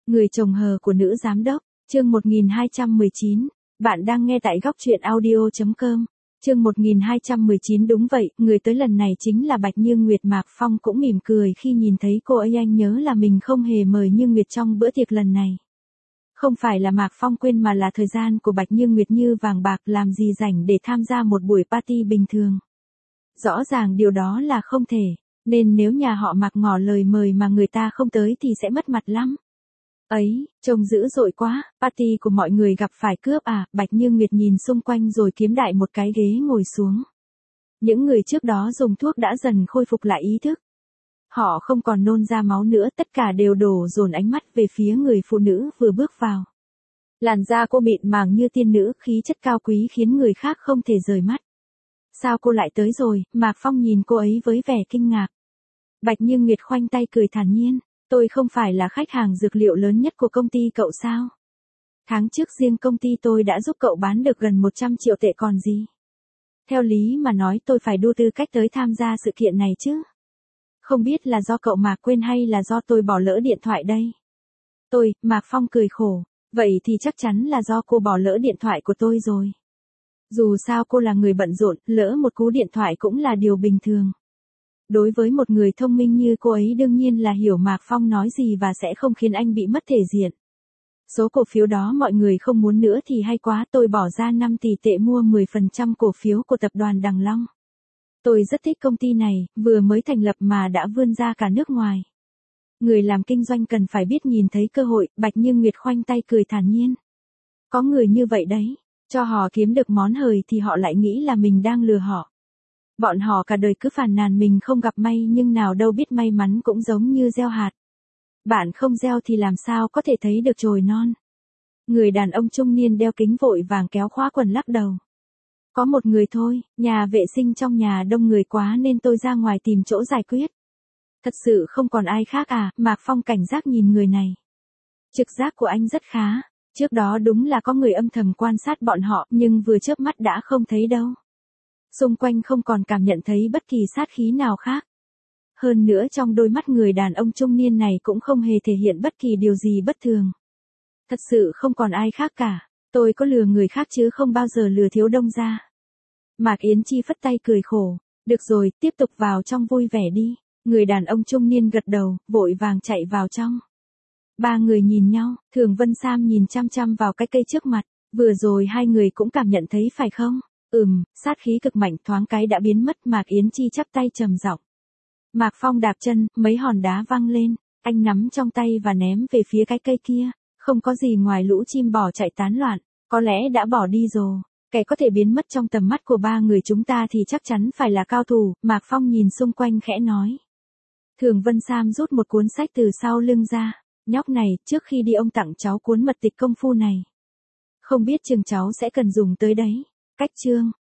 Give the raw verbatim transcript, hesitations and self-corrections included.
Người chồng hờ của nữ giám đốc, chương một nghìn hai trăm mười chín. Bạn đang nghe tại góc truyện audio chấm com. Chương một nghìn hai trăm mười chín. Đúng vậy, người tới lần này chính là Bạch Như Nguyệt. Mạc Phong cũng mỉm cười khi nhìn thấy cô ấy. Anh nhớ là mình không hề mời Như Nguyệt trong bữa tiệc lần này. Không phải là Mạc Phong quên mà là thời gian của Bạch Như Nguyệt như vàng bạc, làm gì rảnh để tham gia một buổi party bình thường. Rõ ràng điều đó là không thể, nên nếu nhà họ Mạc ngỏ lời mời mà người ta không tới thì sẽ mất mặt lắm. Ấy, trông dữ dội quá, party của mọi người gặp phải cướp à? Bạch Như Nguyệt nhìn xung quanh rồi kiếm đại một cái ghế ngồi xuống. Những người trước đó dùng thuốc đã dần khôi phục lại ý thức. Họ không còn nôn ra máu nữa, tất cả đều đổ dồn ánh mắt về phía người phụ nữ vừa bước vào. Làn da cô mịn màng như tiên nữ, khí chất cao quý khiến người khác không thể rời mắt. Sao cô lại tới rồi? Mạc Phong nhìn cô ấy với vẻ kinh ngạc. Bạch Như Nguyệt khoanh tay cười thản nhiên. Tôi không phải là khách hàng dược liệu lớn nhất của công ty cậu sao? Tháng trước riêng công ty tôi đã giúp cậu bán được gần một trăm triệu tệ còn gì. Theo lý mà nói tôi phải đu tư cách tới tham gia sự kiện này chứ. Không biết là do cậu Mạc quên hay là do tôi bỏ lỡ điện thoại đây? Tôi, Mạc Phong cười khổ. Vậy thì chắc chắn là do cô bỏ lỡ điện thoại của tôi rồi. Dù sao cô là người bận rộn, lỡ một cú điện thoại cũng là điều bình thường. Đối với một người thông minh như cô ấy đương nhiên là hiểu Mạc Phong nói gì và sẽ không khiến anh bị mất thể diện. Số cổ phiếu đó mọi người không muốn nữa thì hay quá, tôi bỏ ra năm tỷ tệ mua mười phần trăm cổ phiếu của tập đoàn Đằng Long. Tôi rất thích công ty này, vừa mới thành lập mà đã vươn ra cả nước ngoài. Người làm kinh doanh cần phải biết nhìn thấy cơ hội. Bạch Như Nguyệt khoanh tay cười thản nhiên. Có người như vậy đấy, cho họ kiếm được món hời thì họ lại nghĩ là mình đang lừa họ. Bọn họ cả đời cứ phàn nàn mình không gặp may nhưng nào đâu biết may mắn cũng giống như gieo hạt. Bạn không gieo thì làm sao có thể thấy được chồi non. Người đàn ông trung niên đeo kính vội vàng kéo khóa quần lắc đầu. Có một người thôi, nhà vệ sinh trong nhà đông người quá nên tôi ra ngoài tìm chỗ giải quyết. Thật sự không còn ai khác à? Mạc Phong cảnh giác nhìn người này. Trực giác của anh rất khá. Trước đó đúng là có người âm thầm quan sát bọn họ nhưng vừa chớp mắt đã không thấy đâu. Xung quanh không còn cảm nhận thấy bất kỳ sát khí nào khác. Hơn nữa trong đôi mắt người đàn ông trung niên này cũng không hề thể hiện bất kỳ điều gì bất thường. Thật sự không còn ai khác cả. Tôi có lừa người khác chứ không bao giờ lừa Thiếu Đông gia. Mạc Yến Chi phất tay cười khổ. Được rồi, tiếp tục vào trong vui vẻ đi. Người đàn ông trung niên gật đầu, vội vàng chạy vào trong. Ba người nhìn nhau, Thường Vân Sam nhìn chăm chăm vào cái cây trước mặt. Vừa rồi hai người cũng cảm nhận thấy phải không? Ừm, sát khí cực mạnh thoáng cái đã biến mất. Mạc Yến Chi chắp tay trầm giọng. Mạc Phong đạp chân, mấy hòn đá văng lên, anh nắm trong tay và ném về phía cái cây kia. Không có gì ngoài lũ chim bò chạy tán loạn, có lẽ đã bỏ đi rồi. Kẻ có thể biến mất trong tầm mắt của ba người chúng ta thì chắc chắn phải là cao thủ. Mạc Phong nhìn xung quanh khẽ nói. Thường Vân Sam rút một cuốn sách từ sau lưng ra. Nhóc này, trước khi đi ông tặng cháu cuốn mật tịch công phu này. Không biết chừng cháu sẽ cần dùng tới đấy. Cách chương.